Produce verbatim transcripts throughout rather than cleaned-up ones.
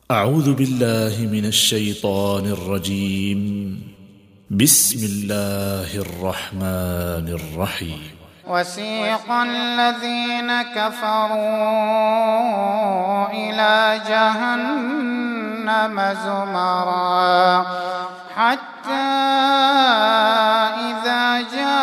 أعوذ بالله من الشيطان الرجيم. بسم الله الرحمن الرحيم. وسيق الذين كفروا إلى جهنم زمرا حتى إذا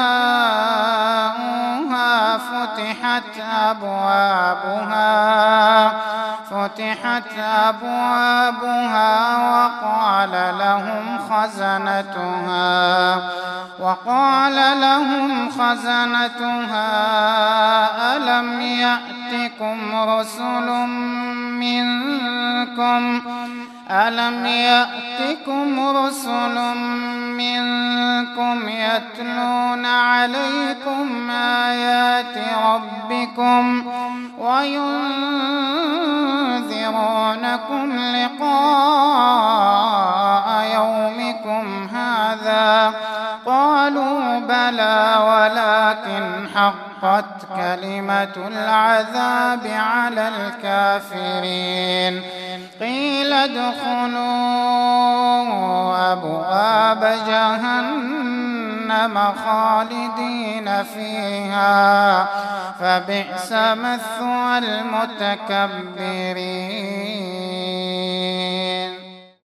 جاءوها فتحت أبوابها فتحت أبوابها وقال لهم خزنتها وقال لهم خزنتها ألم يأتكم رسل منكم ألم يأتكم رسل منكم يتلون عليكم آيات ربكم وينذرونكم لقاء يومكم هذا قالوا بلى ولكن حقت كلمة العذاب على الكافرين قيل ادخلوا أبواب جهنم خالدين فيها فبئس مثوى المتكبرين.